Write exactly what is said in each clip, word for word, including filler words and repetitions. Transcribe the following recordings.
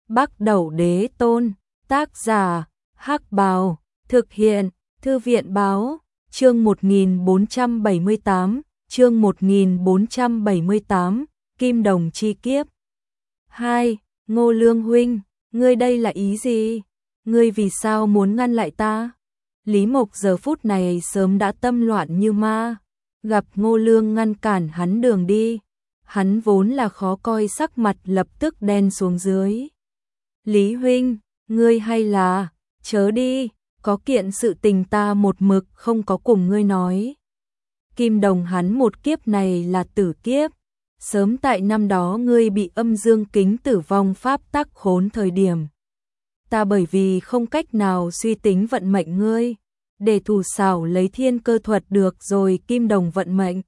Bắc Đẩu Đế Tôn, tác giả, Hắc Bào, thực hiện, Thư viện Báo, chương một nghìn bốn trăm bảy mươi tám, chương một nghìn bốn trăm bảy mươi tám, Kim Đồng chi kiếp. hai. Ngô Lương huynh, ngươi đây là ý gì? Ngươi vì sao muốn ngăn lại ta? Lý Mộc giờ phút này sớm đã tâm loạn như ma, gặp Ngô Lương ngăn cản hắn đường đi, hắn vốn là khó coi sắc mặt lập tức đen xuống dưới. Lý huynh, ngươi hay là, chớ đi, có kiện sự tình ta một mực không có cùng ngươi nói. Kim Đồng hắn một kiếp này là tử kiếp, sớm tại năm đó ngươi bị âm dương kính tử vong pháp tắc khốn thời điểm. Ta bởi vì không cách nào suy tính vận mệnh ngươi, để thủ xảo lấy thiên cơ thuật được rồi Kim Đồng vận mệnh.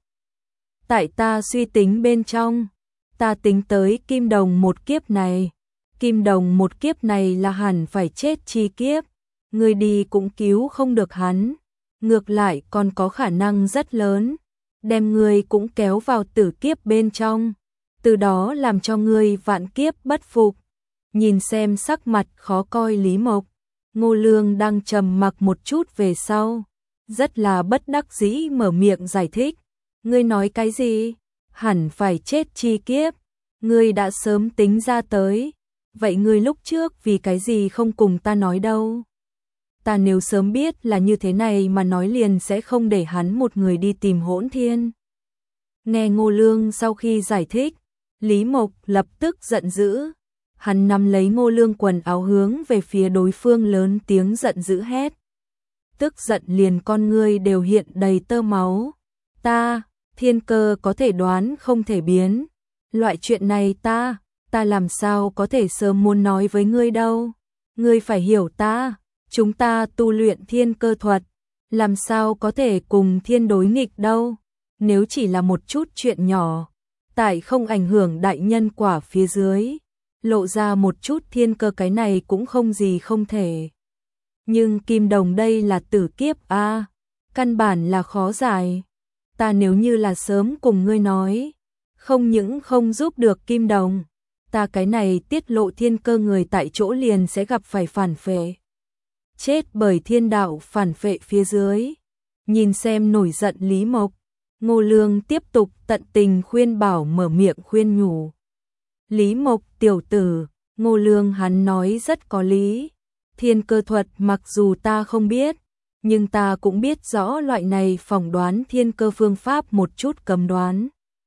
Tại ta suy tính bên trong, ta tính tới Kim Đồng một kiếp này, Kim Đồng một kiếp này là hẳn phải chết chi kiếp, ngươi đi cũng cứu không được hắn, ngược lại còn có khả năng rất lớn, đem ngươi cũng kéo vào tử kiếp bên trong, từ đó làm cho ngươi vạn kiếp bất phục. Nhìn xem sắc mặt khó coi Lý Mộc, Ngô Lương đang trầm mặc một chút về sau, rất là bất đắc dĩ mở miệng giải thích. Ngươi nói cái gì? Hẳn phải chết chi kiếp, ngươi đã sớm tính ra tới, vậy ngươi lúc trước vì cái gì không cùng ta nói đâu? Ta nếu sớm biết là như thế này mà nói liền sẽ không để hắn một người đi tìm Hỗn Thiên. Nghe Ngô Lương sau khi giải thích, Lý Mộc lập tức giận dữ. Hắn nắm lấy Ngô Lương quần áo hướng về phía đối phương lớn tiếng giận dữ hét. Tức giận liền con ngươi đều hiện đầy tơ máu. Ta, thiên cơ có thể đoán không thể biến. Loại chuyện này ta, ta làm sao có thể sớm muốn nói với ngươi đâu. Ngươi phải hiểu ta, chúng ta tu luyện thiên cơ thuật, làm sao có thể cùng thiên đối nghịch đâu. Nếu chỉ là một chút chuyện nhỏ, tại không ảnh hưởng đại nhân quả phía dưới, lộ ra một chút thiên cơ cái này cũng không gì không thể. Nhưng Kim Đồng đây là tử kiếp a, à, căn bản là khó giải. Ta nếu như là sớm cùng ngươi nói, không những không giúp được Kim Đồng, ta cái này tiết lộ thiên cơ người tại chỗ liền sẽ gặp phải phản phệ. Chết bởi thiên đạo phản phệ phía dưới. Nhìn xem nổi giận Lý Mộc, Ngô Lương tiếp tục tận tình khuyên bảo mở miệng khuyên nhủ. Lý Mộc tiểu tử, Ngô Lương hắn nói rất có lý. Thiên cơ thuật mặc dù ta không biết, nhưng ta cũng biết rõ loại này phỏng đoán thiên cơ phương pháp một chút cấm đoán.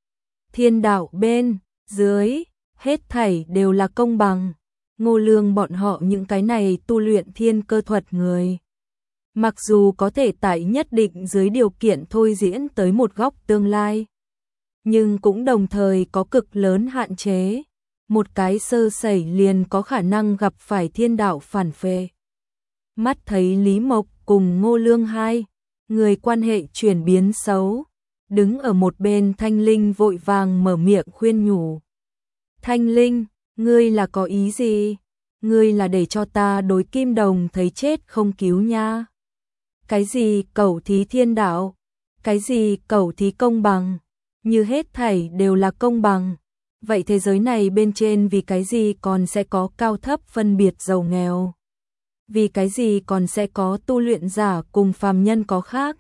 Thiên đạo bên, dưới, hết thảy đều là công bằng. Ngô Lương bọn họ những cái này tu luyện thiên cơ thuật người, mặc dù có thể tại nhất định dưới điều kiện thôi diễn tới một góc tương lai, nhưng cũng đồng thời có cực lớn hạn chế. Một cái sơ sẩy liền có khả năng gặp phải thiên đạo phản phệ. Mắt thấy Lý Mộc cùng Ngô Lương hai người quan hệ chuyển biến xấu, đứng ở một bên Thanh Linh vội vàng mở miệng khuyên nhủ. Thanh Linh, ngươi là có ý gì? Ngươi là để cho ta đối Kim Đồng thấy chết không cứu nha? Cái gì cẩu thí thiên đạo? Cái gì cẩu thí công bằng? Như hết thảy đều là công bằng, vậy thế giới này bên trên vì cái gì còn sẽ có cao thấp phân biệt giàu nghèo? Vì cái gì còn sẽ có tu luyện giả cùng phàm nhân có khác?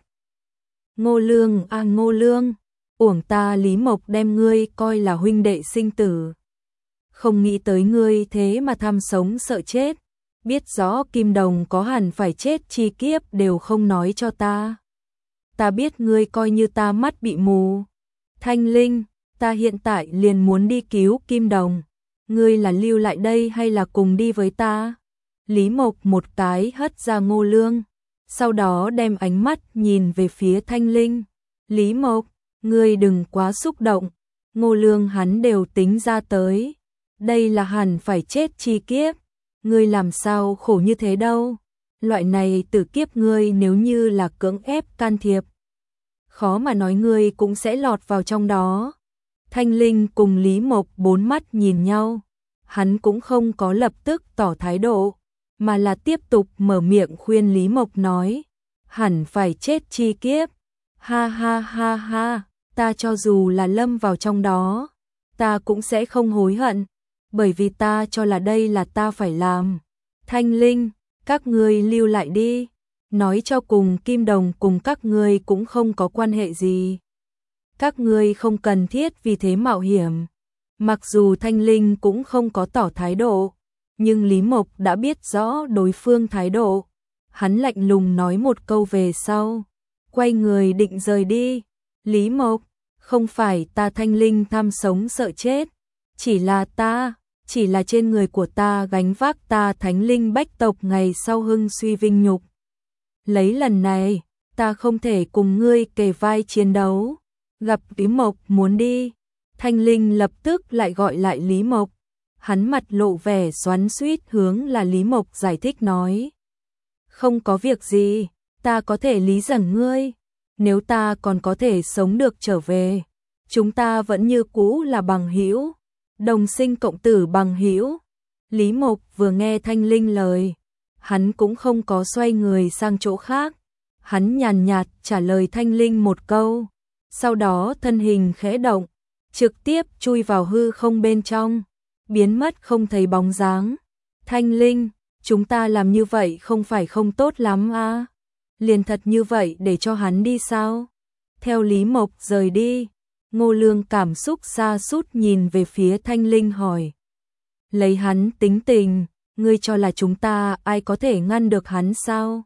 Ngô Lương à Ngô Lương, uổng ta Lý Mộc đem ngươi coi là huynh đệ sinh tử. Không nghĩ tới ngươi thế mà tham sống sợ chết, biết rõ Kim Đồng có hẳn phải chết chi kiếp đều không nói cho ta. Ta biết ngươi coi như ta mắt bị mù. Thanh Linh, ta hiện tại liền muốn đi cứu Kim Đồng, ngươi là lưu lại đây hay là cùng đi với ta? Lý Mộc một cái hất ra Ngô Lương, sau đó đem ánh mắt nhìn về phía Thanh Linh. Lý Mộc, ngươi đừng quá xúc động, Ngô Lương hắn đều tính ra tới, đây là hẳn phải chết chi kiếp, ngươi làm sao khổ như thế đâu. Loại này tử kiếp ngươi nếu như là cưỡng ép can thiệp, khó mà nói ngươi cũng sẽ lọt vào trong đó. Thanh Linh cùng Lý Mộc bốn mắt nhìn nhau, hắn cũng không có lập tức tỏ thái độ, mà là tiếp tục mở miệng khuyên Lý Mộc nói, hẳn phải chết chi kiếp. Ha ha ha ha, ta cho dù là lâm vào trong đó, ta cũng sẽ không hối hận, bởi vì ta cho là đây là ta phải làm. Thanh Linh, các ngươi lưu lại đi, nói cho cùng Kim Đồng cùng các ngươi cũng không có quan hệ gì. Các ngươi không cần thiết vì thế mạo hiểm. Mặc dù Thanh Linh cũng không có tỏ thái độ, nhưng Lý Mộc đã biết rõ đối phương thái độ. Hắn lạnh lùng nói một câu về sau, quay người định rời đi. Lý Mộc, không phải ta Thanh Linh tham sống sợ chết, chỉ là ta, chỉ là trên người của ta gánh vác ta Thánh Linh bách tộc ngày sau hưng suy vinh nhục. Lấy lần này, ta không thể cùng ngươi kề vai chiến đấu. Gặp Lý Mộc muốn đi, Thanh Linh lập tức lại gọi lại Lý Mộc. Hắn mặt lộ vẻ xoắn xuýt hướng là Lý Mộc giải thích nói. Không có việc gì, ta có thể lý giải ngươi. Nếu ta còn có thể sống được trở về, chúng ta vẫn như cũ là bằng hữu, đồng sinh cộng tử bằng hữu. Lý Mộc vừa nghe Thanh Linh lời, hắn cũng không có xoay người sang chỗ khác. Hắn nhàn nhạt trả lời Thanh Linh một câu, sau đó thân hình khẽ động, trực tiếp chui vào hư không bên trong, biến mất không thấy bóng dáng. Thanh Linh, chúng ta làm như vậy không phải không tốt lắm à? Liền thật như vậy để cho hắn đi sao? Theo Lý Mộc rời đi, Ngô Lương cảm xúc sa sút nhìn về phía Thanh Linh hỏi. Lấy hắn tính tình, ngươi cho là chúng ta ai có thể ngăn được hắn sao?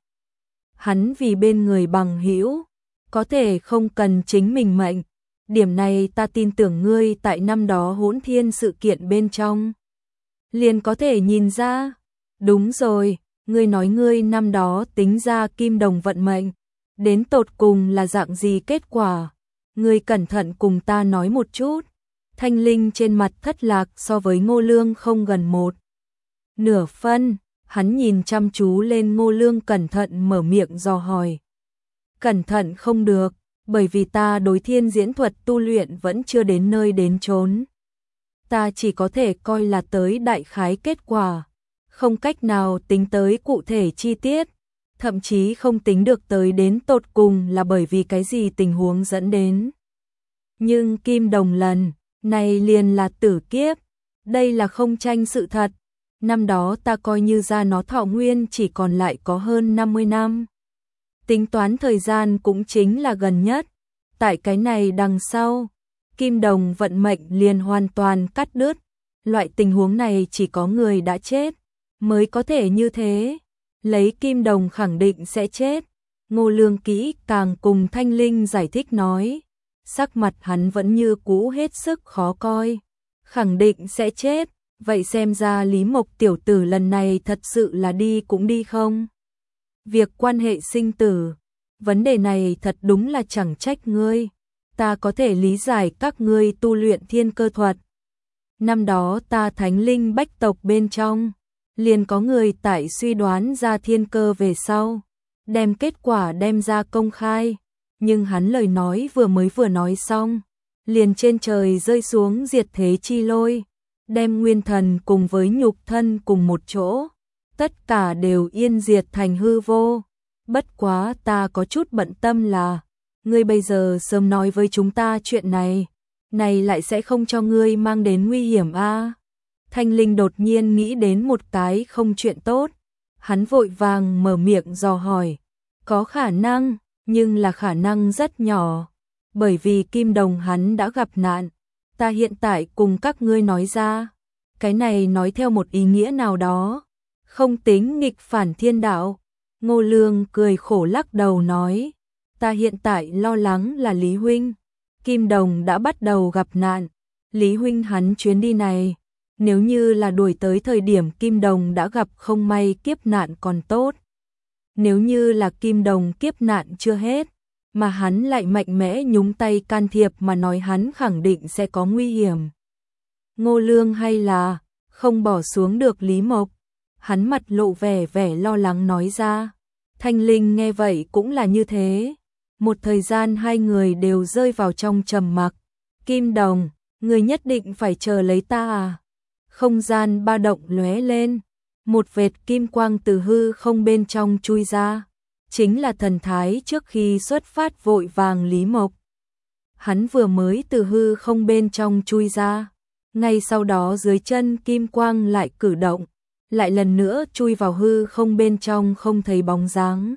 Hắn vì bên người bằng hữu, có thể không cần chính mình mệnh. Điểm này ta tin tưởng ngươi tại năm đó Hỗn Thiên sự kiện bên trong liền có thể nhìn ra. Đúng rồi, ngươi nói ngươi năm đó tính ra Kim Đồng vận mệnh, đến tột cùng là dạng gì kết quả? Ngươi cẩn thận cùng ta nói một chút. Thanh Linh trên mặt thất lạc so với Ngô Lương không gần một nửa phân, hắn nhìn chăm chú lên Ngô Lương cẩn thận mở miệng dò hỏi. Cẩn thận không được, bởi vì ta đối thiên diễn thuật tu luyện vẫn chưa đến nơi đến chốn. Ta chỉ có thể coi là tới đại khái kết quả, không cách nào tính tới cụ thể chi tiết, thậm chí không tính được tới đến tột cùng là bởi vì cái gì tình huống dẫn đến. Nhưng Kim Đồng lần này liền là tử kiếp, đây là không tranh sự thật. Năm đó ta coi như ra nó thọ nguyên chỉ còn lại có hơn năm mươi năm. Tính toán thời gian cũng chính là gần nhất. Tại cái này đằng sau, Kim Đồng vận mệnh liền hoàn toàn cắt đứt. Loại tình huống này chỉ có người đã chết mới có thể như thế. Lấy Kim Đồng khẳng định sẽ chết. Ngô Lương kỹ càng cùng Thanh Linh giải thích nói. Sắc mặt hắn vẫn như cũ hết sức khó coi. Khẳng định sẽ chết. Vậy xem ra Lý Mộc tiểu tử lần này thật sự là đi cũng đi không? Việc quan hệ sinh tử, vấn đề này thật đúng là chẳng trách ngươi. Ta có thể lý giải các ngươi tu luyện thiên cơ thuật. Năm đó ta Thánh Linh bách tộc bên trong, liền có người tại suy đoán ra thiên cơ về sau, đem kết quả đem ra công khai. Nhưng hắn lời nói vừa mới vừa nói xong, liền trên trời rơi xuống diệt thế chi lôi, đem nguyên thần cùng với nhục thân cùng một chỗ, tất cả đều yên diệt thành hư vô. Bất quá ta có chút bận tâm là, ngươi bây giờ sớm nói với chúng ta chuyện này, này lại sẽ không cho ngươi mang đến nguy hiểm a? À? Thanh Linh đột nhiên nghĩ đến một cái không chuyện tốt, hắn vội vàng mở miệng dò hỏi, có khả năng, nhưng là khả năng rất nhỏ, bởi vì Kim Đồng hắn đã gặp nạn, ta hiện tại cùng các ngươi nói ra, cái này nói theo một ý nghĩa nào đó, không tính nghịch phản thiên đạo. Ngô Lương cười khổ lắc đầu nói, ta hiện tại lo lắng là Lý Huynh, Kim Đồng đã bắt đầu gặp nạn, Lý Huynh hắn chuyến đi này, nếu như là đuổi tới thời điểm Kim Đồng đã gặp không may kiếp nạn còn tốt. Nếu như là Kim Đồng kiếp nạn chưa hết, mà hắn lại mạnh mẽ nhúng tay can thiệp mà nói hắn khẳng định sẽ có nguy hiểm. Ngô Lương hay là không bỏ xuống được Lý Mộc, hắn mặt lộ vẻ vẻ lo lắng nói ra. Thanh Linh nghe vậy cũng là như thế. Một thời gian hai người đều rơi vào trong trầm mặc. Kim Đồng, người nhất định phải chờ lấy ta à? Không gian ba động lóe lên, một vệt kim quang từ hư không bên trong chui ra, chính là thần thái trước khi xuất phát vội vàng Lý Mộc. Hắn vừa mới từ hư không bên trong chui ra, Ngay sau đó dưới chân kim quang lại cử động, lại lần nữa chui vào hư không bên trong không thấy bóng dáng.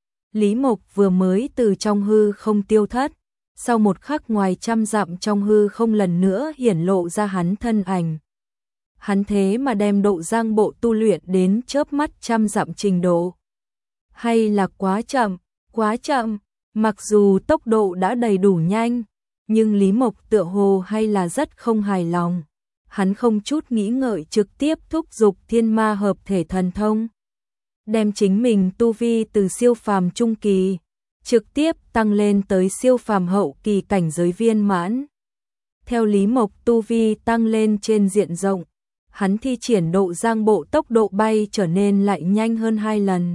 Lý Mộc vừa mới từ trong hư không tiêu thất, sau một khắc ngoài trăm dặm trong hư không lần nữa hiển lộ ra hắn thân ảnh. Hắn thế mà đem độ giang bộ tu luyện đến chớp mắt trăm dặm trình độ. Hay là quá chậm, quá chậm, mặc dù tốc độ đã đầy đủ nhanh, nhưng Lý Mộc tựa hồ hay là rất không hài lòng. Hắn không chút nghĩ ngợi trực tiếp thúc giục thiên ma hợp thể thần thông. Đem chính mình tu vi từ siêu phàm trung kỳ, trực tiếp tăng lên tới siêu phàm hậu kỳ cảnh giới viên mãn. Theo Lý Mộc tu vi tăng lên trên diện rộng, hắn thi triển độ giang bộ tốc độ bay trở nên lại nhanh hơn hai lần.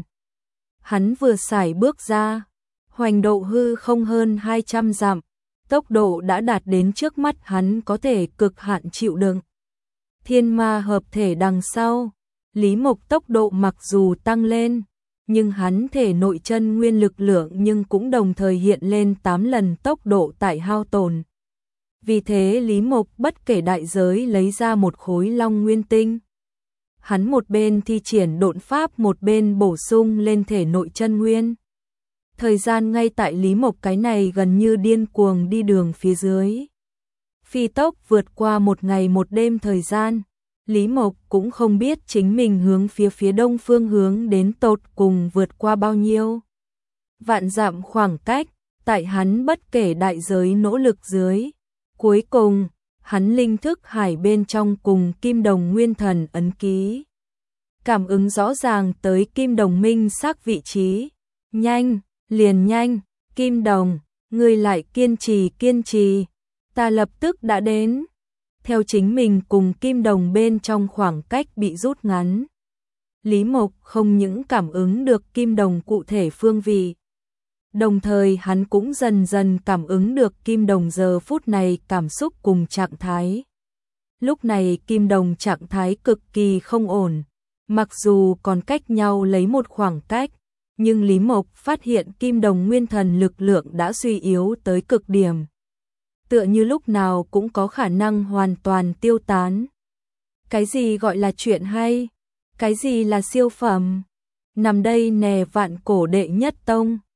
Hắn vừa sải bước ra, hoành độ hư không hơn hai trăm dặm, tốc độ đã đạt đến trước mắt hắn có thể cực hạn chịu đựng. Thiên ma hợp thể đằng sau, Lý Mộc tốc độ mặc dù tăng lên, nhưng hắn thể nội chân nguyên lực lượng nhưng cũng đồng thời hiện lên tám lần tốc độ tại hao tổn. Vì thế Lý Mộc bất kể đại giới lấy ra một khối long nguyên tinh. Hắn một bên thi triển độn pháp một bên bổ sung lên thể nội chân nguyên. Thời gian ngay tại Lý Mộc cái này gần như điên cuồng đi đường phía dưới. Phi tốc vượt qua một ngày một đêm thời gian, Lý Mộc cũng không biết chính mình hướng phía phía đông phương hướng đến tột cùng vượt qua bao nhiêu. Vạn dặm khoảng cách, tại hắn bất kể đại giới nỗ lực dưới. Cuối cùng, hắn linh thức hải bên trong cùng kim đồng nguyên thần ấn ký. Cảm ứng rõ ràng tới kim đồng minh xác vị trí. Nhanh, liền nhanh, kim đồng, ngươi lại kiên trì kiên trì, ta lập tức đã đến. Theo chính mình cùng kim đồng bên trong khoảng cách bị rút ngắn, Lý Mộc không những cảm ứng được kim đồng cụ thể phương vị, đồng thời hắn cũng dần dần cảm ứng được kim đồng giờ phút này cảm xúc cùng trạng thái. Lúc này kim đồng trạng thái cực kỳ không ổn, mặc dù còn cách nhau lấy một khoảng cách, nhưng Lý Mộc phát hiện kim đồng nguyên thần lực lượng đã suy yếu tới cực điểm. Tựa như lúc nào cũng có khả năng hoàn toàn tiêu tán. Cái gì gọi là chuyện hay? Cái gì là siêu phẩm? Nằm đây nè vạn cổ đệ nhất tông.